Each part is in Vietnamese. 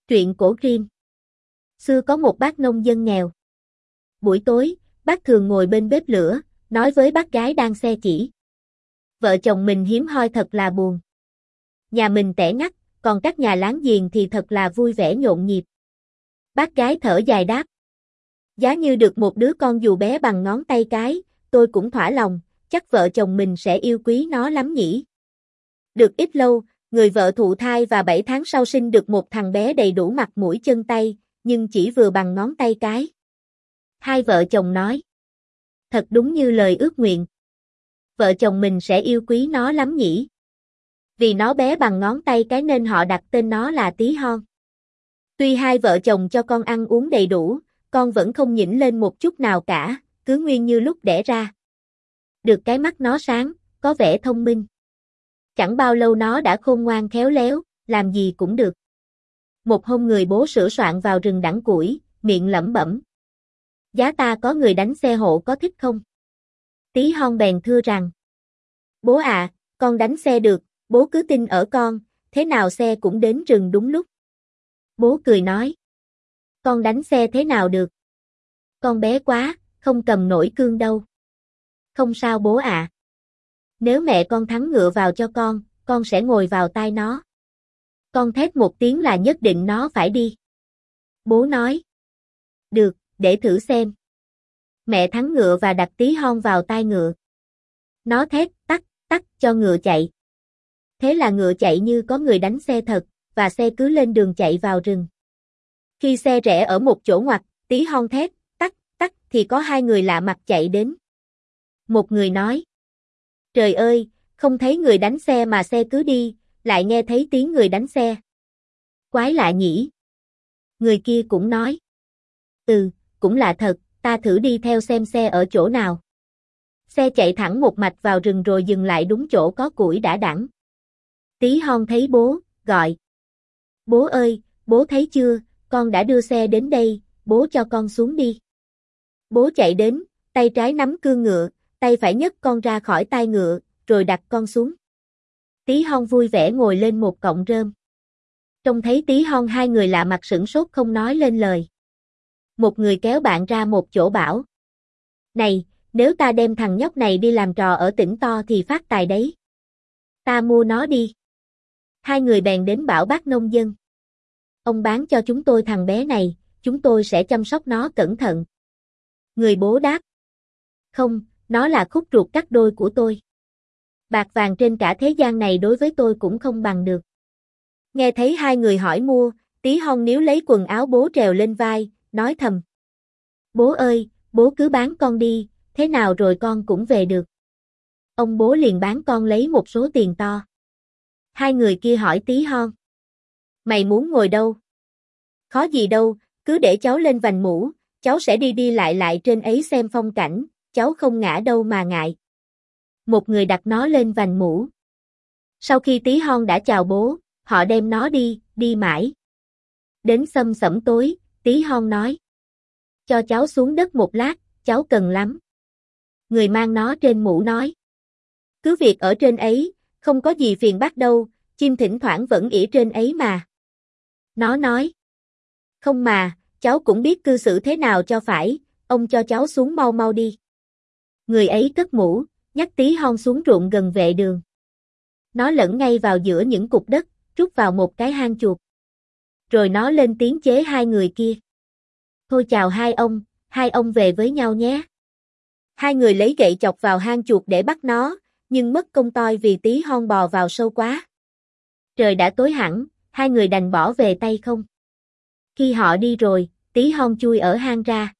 Truyện cổ Grimm. Xưa có một bác nông dân nghèo. Buổi tối, bác thường ngồi bên bếp lửa, nói với bác gái đang xe chỉ. Vợ chồng mình hiếm hoi thật là buồn. Nhà mình tẻ ngắt, còn các nhà láng giềng thì thật là vui vẻ nhộn nhịp. Bác gái thở dài đáp. Giá như được một đứa con dù bé bằng ngón tay cái, tôi cũng thỏa lòng, chắc vợ chồng mình sẽ yêu quý nó lắm nhỉ. Được ít lâu, người vợ thụ thai và 7 tháng sau sinh được một thằng bé đầy đủ mặt mũi chân tay, nhưng chỉ vừa bằng ngón tay cái. Hai vợ chồng nói. Thật đúng như lời ước nguyện. Vợ chồng mình sẽ yêu quý nó lắm nhỉ. Vì nó bé bằng ngón tay cái nên họ đặt tên nó là Tí Hon. Tuy hai vợ chồng cho con ăn uống đầy đủ, con vẫn không nhỉnh lên một chút nào cả, cứ nguyên như lúc đẻ ra. Được cái mắt nó sáng, có vẻ thông minh. Chẳng bao lâu nó đã khôn ngoan khéo léo, làm gì cũng được. Một hôm người bố sửa soạn vào rừng đẵng củi, miệng lẩm bẩm. Giá ta có người đánh xe hộ có thích không? Tí Hon bèn thưa rằng. Bố à, con đánh xe được, bố cứ tin ở con, thế nào xe cũng đến rừng đúng lúc. Bố cười nói. Con đánh xe thế nào được? Con bé quá, không cầm nổi cương đâu. Không sao bố ạ. Nếu mẹ con thắng ngựa vào cho con sẽ ngồi vào tai nó. Con thét một tiếng là nhất định nó phải đi. Bố nói. Được, để thử xem. Mẹ thắng ngựa và đặt Tí Hon vào tai ngựa. Nó thét tắc tắc cho ngựa chạy. Thế là ngựa chạy như có người đánh xe thật, và xe cứ lên đường chạy vào rừng. Khi xe rẽ ở một chỗ ngoặt, Tí Hon thét tắc tắc thì có hai người lạ mặt chạy đến. Một người nói. Trời ơi, không thấy người đánh xe mà xe cứ đi, lại nghe thấy tiếng người đánh xe. Quái lạ nhỉ. Người kia cũng nói. Cũng lạ thật, ta thử đi theo xem xe ở chỗ nào. Xe chạy thẳng một mạch vào rừng rồi dừng lại đúng chỗ có củi đã đẵng. Tí Hon thấy bố, gọi. Bố ơi, bố thấy chưa, con đã đưa xe đến đây, bố cho con xuống đi. Bố chạy đến, tay trái nắm cương ngựa, tay phải nhấc con ra khỏi tai ngựa, rồi đặt con xuống. Tí Hon vui vẻ ngồi lên một cọng rơm. Trông thấy Tí Hon hai người lạ mặt sửng sốt không nói lên lời. Một người kéo bạn ra một chỗ bảo. Này, nếu ta đem thằng nhóc này đi làm trò ở tỉnh to thì phát tài đấy. Ta mua nó đi. Hai người bèn đến bảo bác nông dân. Ông bán cho chúng tôi thằng bé này, chúng tôi sẽ chăm sóc nó cẩn thận. Người bố đáp. Không, nó là khúc ruột cắt đôi của tôi. Bạc vàng trên cả thế gian này đối với tôi cũng không bằng được. Nghe thấy hai người hỏi mua, Tí Hon níu lấy quần áo bố trèo lên vai, nói thầm. Bố ơi, bố cứ bán con đi, thế nào rồi con cũng về được. Ông bố liền bán con lấy một số tiền to. Hai người kia hỏi Tí Hon. Mày muốn ngồi đâu? Khó gì đâu, cứ để cháu lên vành mũ, cháu sẽ đi đi lại lại trên ấy xem phong cảnh, cháu không ngã đâu mà ngại. Một người đặt nó lên vành mũ. Sau khi Tí Hon đã chào bố, họ đem nó đi mãi. Đến sầm sẩm tối, Tí Hon nói. Cho cháu xuống đất một lát, cháu cần lắm. Người mang nó trên mũ nói. Cứ việc ở trên ấy, không có gì phiền bắt đâu, chim thỉnh thoảng vẫn ỉa trên ấy mà. Nó nói. Không mà, cháu cũng biết cư xử thế nào cho phải, ông cho cháu xuống mau mau đi. Người ấy cất mũ, nhắc Tí Hon xuống ruộng gần vệ đường. Nó lẫn ngay vào giữa những cục đất, rút vào một cái hang chuột. Rồi nó lên tiếng chế hai người kia. Thôi chào hai ông về với nhau nhé. Hai người lấy gậy chọc vào hang chuột để bắt nó, nhưng mất công toi vì Tí Hon bò vào sâu quá. Trời đã tối hẳn, hai người đành bỏ về tay không. Khi họ đi rồi, Tí Hon chui ở hang ra.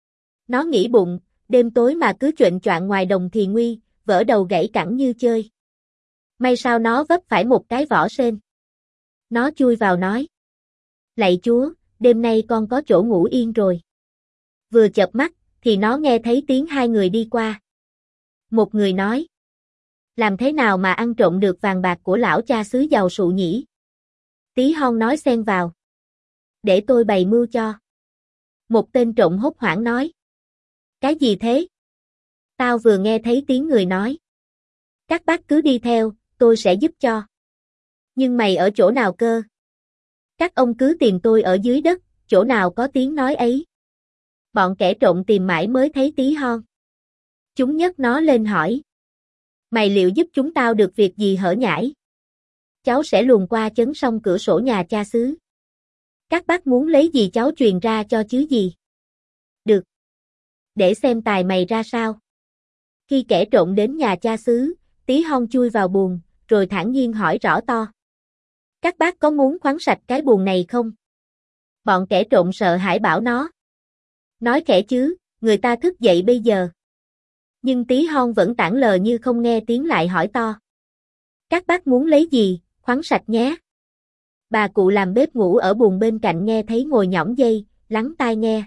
Nó nghĩ bụng, đêm tối mà cứ chuệnh choạng ngoài đồng thì nguy, vỡ đầu gãy cẳng như chơi. May sao nó vấp phải một cái vỏ sên. Nó chui vào nói. Lạy Chúa, đêm nay con có chỗ ngủ yên rồi. Vừa chợp mắt, thì nó nghe thấy tiếng hai người đi qua. Một người nói. Làm thế nào mà ăn trộm được vàng bạc của lão cha xứ giàu sụ nhỉ? Tí Hon nói xen vào. Để tôi bày mưu cho. Một tên trộm hốt hoảng nói. Cái gì thế? Tao vừa nghe thấy tiếng người nói. Các bác cứ đi theo, tôi sẽ giúp cho. Nhưng mày ở chỗ nào cơ? Các ông cứ tìm tôi ở dưới đất, chỗ nào có tiếng nói ấy. Bọn kẻ trộm tìm mãi mới thấy tí hon. Chúng nhấc nó lên hỏi. Mày liệu giúp chúng tao được việc gì hở nhãi? Cháu sẽ luồn qua chấn song cửa sổ nhà cha xứ. Các bác muốn lấy gì cháu truyền ra cho chứ gì? Được. Để xem tài mày ra sao. Khi kẻ trộm đến nhà cha xứ, tí hon chui vào buồng, rồi thản nhiên hỏi rõ to. Các bác có muốn khoáng sạch cái buồng này không? Bọn kẻ trộm sợ hãi bảo nó. Nói khẽ chứ, người ta thức dậy bây giờ. Nhưng tí hon vẫn tản lờ như không nghe tiếng lại hỏi to. Các bác muốn lấy gì, khoáng sạch nhé. Bà cụ làm bếp ngủ ở buồng bên cạnh nghe thấy ngồi nhõng dây, lắng tai nghe.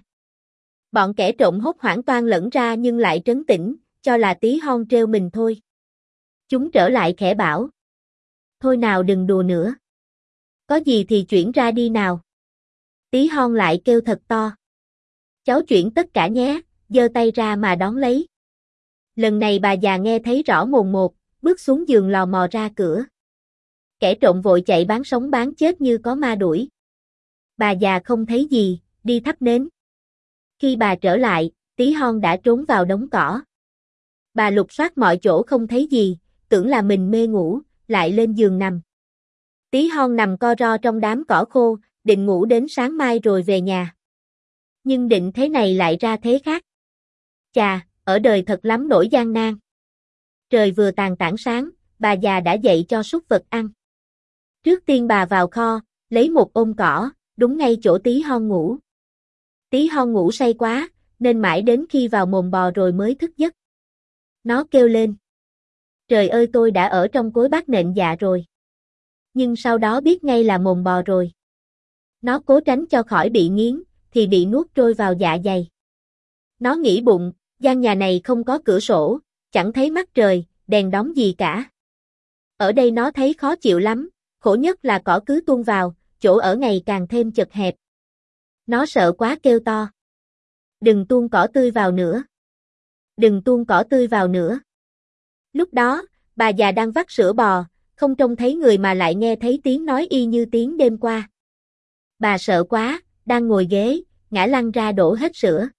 Bọn kẻ trộm hốt hoảng toan lẫn ra nhưng lại trấn tĩnh, cho là tí hon trêu mình thôi. Chúng trở lại khẽ bảo. Thôi nào đừng đùa nữa. Có gì thì chuyển ra đi nào. Tí hon lại kêu thật to. Cháu chuyển tất cả nhé, giơ tay ra mà đón lấy. Lần này bà già nghe thấy rõ mồn một, bước xuống giường lò mò ra cửa. Kẻ trộm vội chạy bán sống bán chết như có ma đuổi. Bà già không thấy gì, đi thắp nến. Khi bà trở lại, tí hon đã trốn vào đống cỏ. Bà lục soát mọi chỗ không thấy gì, tưởng là mình mê ngủ, lại lên giường nằm. Tí hon nằm co ro trong đám cỏ khô, định ngủ đến sáng mai rồi về nhà. Nhưng định thế này lại ra thế khác. Chà, ở đời thật lắm nỗi gian nan. Trời vừa tàn tảng sáng, bà già đã dậy cho súc vật ăn. Trước tiên bà vào kho, lấy một ôm cỏ, đúng ngay chỗ tí hon ngủ. Tí hon ngủ say quá, nên mãi đến khi vào mồm bò rồi mới thức giấc. Nó kêu lên. Trời ơi tôi đã ở trong cối bát nện dạ rồi. Nhưng sau đó biết ngay là mồm bò rồi. Nó cố tránh cho khỏi bị nghiến, thì bị nuốt trôi vào dạ dày. Nó nghĩ bụng, gian nhà này không có cửa sổ, chẳng thấy mắt trời, đèn đóm gì cả. Ở đây nó thấy khó chịu lắm, khổ nhất là cỏ cứ tuôn vào, chỗ ở ngày càng thêm chật hẹp. Nó sợ quá kêu to. Đừng tuôn cỏ tươi vào nữa. Đừng tuôn cỏ tươi vào nữa. Lúc đó, bà già đang vắt sữa bò, không trông thấy người mà lại nghe thấy tiếng nói y như tiếng đêm qua. Bà sợ quá, đang ngồi ghế, ngã lăn ra đổ hết sữa.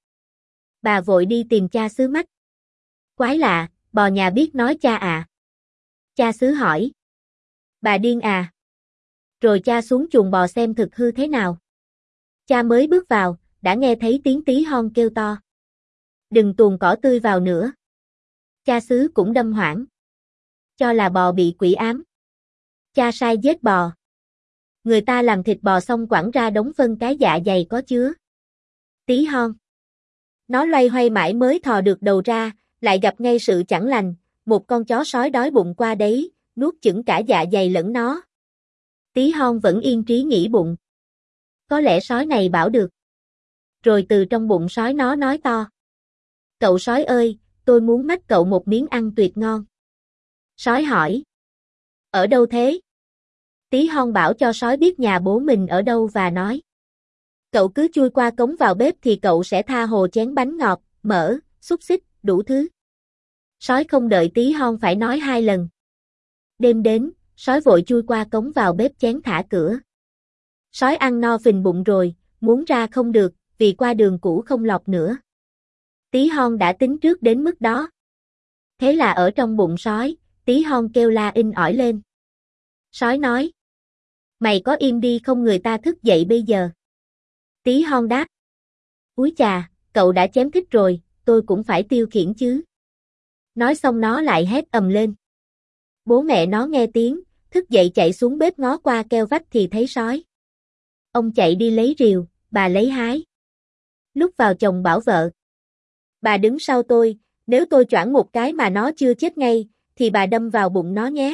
Bà vội đi tìm cha xứ Mách. Quái lạ, bò nhà biết nói cha à? Cha xứ hỏi. Bà điên à? Rồi cha xuống chuồng bò xem thực hư thế nào. Cha mới bước vào, đã nghe thấy tiếng tí hon kêu to. Đừng tuồn cỏ tươi vào nữa. Cha xứ cũng đâm hoảng. Cho là bò bị quỷ ám. Cha sai giết bò. Người ta làm thịt bò xong quẳng ra đống phân cái dạ dày có chứa. Tí hon. Nó loay hoay mãi mới thò được đầu ra, lại gặp ngay sự chẳng lành, một con chó sói đói bụng qua đấy, nuốt chửng cả dạ dày lẫn nó. Tí hon vẫn yên trí nghĩ bụng. Có lẽ sói này bảo được. Rồi từ trong bụng sói nó nói to. Cậu sói ơi, tôi muốn mách cậu một miếng ăn tuyệt ngon. Sói hỏi. Ở đâu thế? Tí hon bảo cho sói biết nhà bố mình ở đâu và nói. Cậu cứ chui qua cống vào bếp thì cậu sẽ tha hồ chén bánh ngọt, mỡ, xúc xích, đủ thứ. Sói không đợi tí hon phải nói hai lần. Đêm đến, sói vội chui qua cống vào bếp chén thả cửa. Sói ăn no phình bụng rồi, muốn ra không được, vì qua đường cũ không lọt nữa. Tí hon đã tính trước đến mức đó. Thế là ở trong bụng sói, tí hon kêu la inh ỏi lên. Sói nói. Mày có im đi không người ta thức dậy bây giờ. Tí hon đáp. Úi chà, cậu đã chém thích rồi, tôi cũng phải tiêu khiển chứ. Nói xong nó lại hét ầm lên. Bố mẹ nó nghe tiếng, thức dậy chạy xuống bếp ngó qua keo vách thì thấy sói. Ông chạy đi lấy rìu, bà lấy hái. Lúc vào chồng bảo vợ. Bà đứng sau tôi, nếu tôi choảng một cái mà nó chưa chết ngay, thì bà đâm vào bụng nó nhé.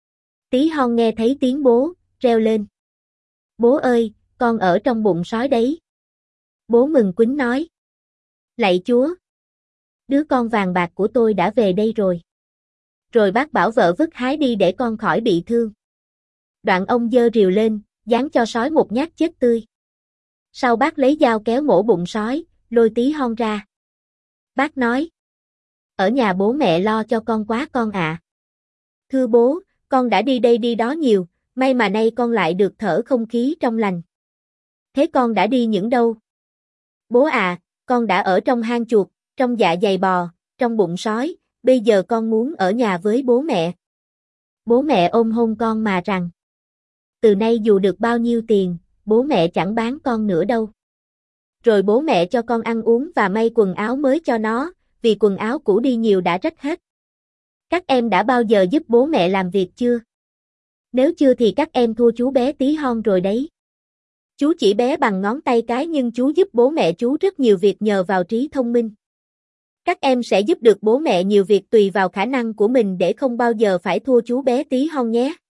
Tí hon nghe thấy tiếng bố, reo lên. Bố ơi, con ở trong bụng sói đấy. Bố mừng quýnh nói. Lạy Chúa! Đứa con vàng bạc của tôi đã về đây rồi. Rồi bác bảo vợ vứt hái đi để con khỏi bị thương. Đoạn ông giơ rìu lên, giáng cho sói một nhát chết tươi. Sau bác lấy dao kéo mổ bụng sói, lôi tí hon ra. Bác nói. Ở nhà bố mẹ lo cho con quá con ạ. Thưa bố, con đã đi đây đi đó nhiều, May mà nay con lại được thở không khí trong lành. Thế con đã đi những đâu? Bố à, con đã ở trong hang chuột, trong dạ dày bò, trong bụng sói, bây giờ con muốn ở nhà với bố mẹ. Bố mẹ ôm hôn con mà rằng, từ nay dù được bao nhiêu tiền, bố mẹ chẳng bán con nữa đâu. Rồi bố mẹ cho con ăn uống và may quần áo mới cho nó, vì quần áo cũ đi nhiều đã rách hết. Các em đã bao giờ giúp bố mẹ làm việc chưa? Nếu chưa thì các em thua chú bé tí hon rồi đấy. Chú chỉ bé bằng ngón tay cái nhưng chú giúp bố mẹ chú rất nhiều việc nhờ vào trí thông minh. Các em sẽ giúp được bố mẹ nhiều việc tùy vào khả năng của mình để không bao giờ phải thua chú bé tí hon nhé.